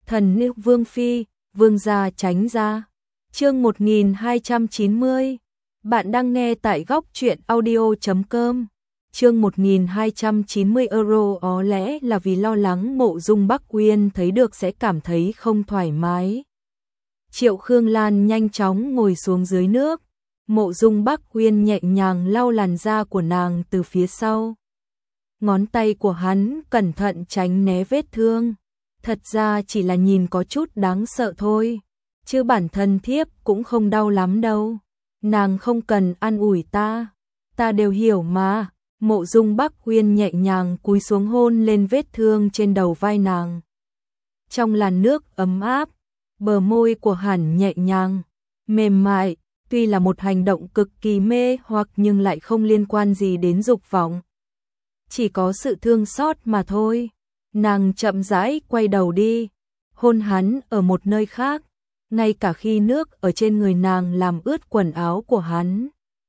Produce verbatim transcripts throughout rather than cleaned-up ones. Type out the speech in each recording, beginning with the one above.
Thần nữ Vương Phi, Vương gia tránh ra. Chương một nghìn hai trăm chín mươi. Bạn đang nghe tại góc truyện audio chấm com. Chương một nghìn hai trăm chín mươi euro có lẽ là vì lo lắng Mộ Dung Bắc Uyên thấy được sẽ cảm thấy không thoải mái. Triệu Khương Lan nhanh chóng ngồi xuống dưới nước. Mộ Dung Bắc Uyên nhẹ nhàng lau làn da của nàng từ phía sau. Ngón tay của hắn cẩn thận tránh né vết thương. Thật ra chỉ là nhìn có chút đáng sợ thôi, chứ bản thân thiếp cũng không đau lắm đâu. Nàng không cần an ủi ta, ta đều hiểu mà. Mộ Dung Bắc Uyên nhẹ nhàng cúi xuống hôn lên vết thương trên đầu vai nàng. Trong làn nước ấm áp, bờ môi của hắn nhẹ nhàng, mềm mại, tuy là một hành động cực kỳ mê hoặc nhưng lại không liên quan gì đến dục vọng. Chỉ có sự thương xót mà thôi. Nàng chậm rãi quay đầu đi, hôn hắn ở một nơi khác, ngay cả khi nước ở trên người nàng làm ướt quần áo của hắn.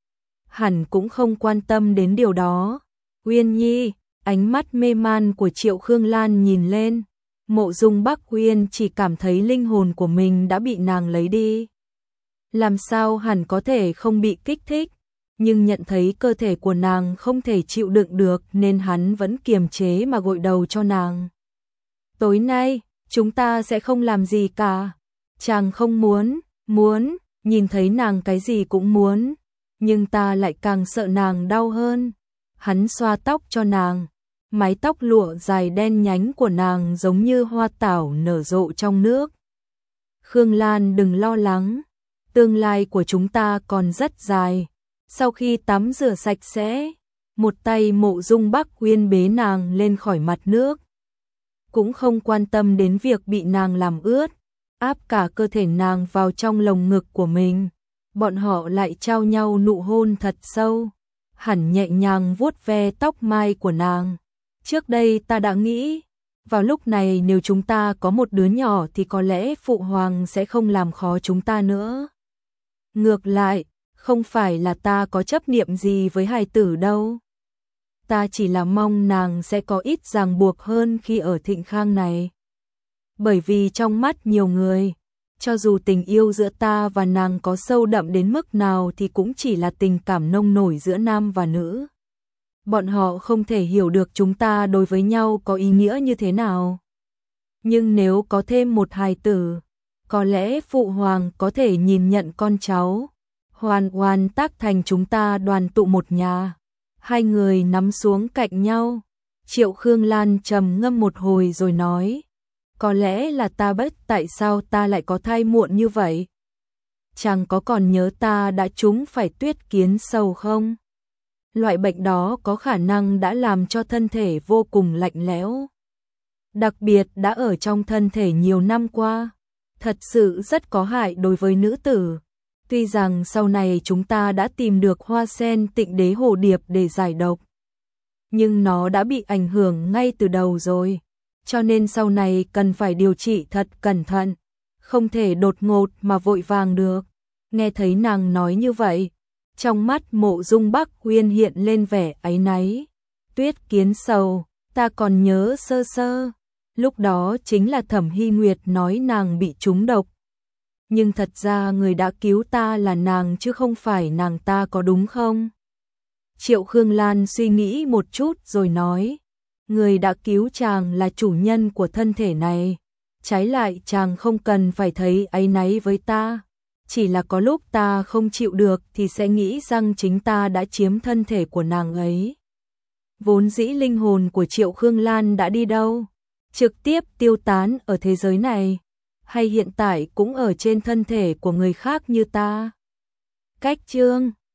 Hắn cũng không quan tâm đến điều đó. Uyên Nhi, ánh mắt mê man của Triệu Khương Lan nhìn lên. Mộ Dung Bắc Uyên chỉ cảm thấy linh hồn của mình đã bị nàng lấy đi. Làm sao hắn có thể không bị kích thích? Nhưng nhận thấy cơ thể của nàng không thể chịu đựng được nên hắn vẫn kiềm chế mà gội đầu cho nàng. Tối nay, chúng ta sẽ không làm gì cả. Chàng không muốn, muốn, nhìn thấy nàng cái gì cũng muốn, nhưng ta lại càng sợ nàng đau hơn. Hắn xoa tóc cho nàng, mái tóc lụa dài đen nhánh của nàng giống như hoa tảo nở rộ trong nước. Khương Lan đừng lo lắng, tương lai của chúng ta còn rất dài. Sau khi tắm rửa sạch sẽ, một tay Mộ Dung Bắc Uyên bế nàng lên khỏi mặt nước. Cũng không quan tâm đến việc bị nàng làm ướt, áp cả cơ thể nàng vào trong lồng ngực của mình. Bọn họ lại trao nhau nụ hôn thật sâu. Hắn nhẹ nhàng vuốt ve tóc mai của nàng. Trước đây ta đã nghĩ, vào lúc này nếu chúng ta có một đứa nhỏ thì có lẽ Phụ Hoàng sẽ không làm khó chúng ta nữa. Ngược lại, không phải là ta có chấp niệm gì với hài tử đâu. Ta chỉ là mong nàng sẽ có ít ràng buộc hơn khi ở Thịnh Khang này. Bởi vì trong mắt nhiều người, cho dù tình yêu giữa ta và nàng có sâu đậm đến mức nào thì cũng chỉ là tình cảm nông nổi giữa nam và nữ. Bọn họ không thể hiểu được chúng ta đối với nhau có ý nghĩa như thế nào. Nhưng nếu có thêm một hài tử, có lẽ Phụ Hoàng có thể nhìn nhận con cháu, hoàn hoàn tác thành chúng ta đoàn tụ một nhà. Hai người nắm xuống cạnh nhau. Triệu Khương Lan trầm ngâm một hồi rồi nói, có lẽ là ta bất tại sao ta lại có thai muộn như vậy. Chàng có còn nhớ ta đã trúng phải tuyết kiến sâu không? Loại bệnh đó có khả năng đã làm cho thân thể vô cùng lạnh lẽo. Đặc biệt đã ở trong thân thể nhiều năm qua. Thật sự rất có hại đối với nữ tử. Tuy rằng sau này chúng ta đã tìm được hoa sen Tịnh Đế Hồ Điệp để giải độc, nhưng nó đã bị ảnh hưởng ngay từ đầu rồi, cho nên sau này cần phải điều trị thật cẩn thận, không thể đột ngột mà vội vàng được. Nghe thấy nàng nói như vậy, trong mắt Mộ Dung Bắc Uyên hiện lên vẻ áy náy. Tuyết kiến sầu, ta còn nhớ sơ sơ, lúc đó chính là Thẩm Hy Nguyệt nói nàng bị trúng độc. Nhưng thật ra người đã cứu ta là nàng chứ không phải nàng ta, có đúng không? Triệu Khương Lan suy nghĩ một chút rồi nói, người đã cứu chàng là chủ nhân của thân thể này. Trái lại chàng không cần phải thấy áy náy với ta. Chỉ là có lúc ta không chịu được thì sẽ nghĩ rằng chính ta đã chiếm thân thể của nàng ấy. Vốn dĩ linh hồn của Triệu Khương Lan đã đi đâu? Trực tiếp tiêu tán ở thế giới này, hay hiện tại cũng ở trên thân thể của người khác như ta? Cách chương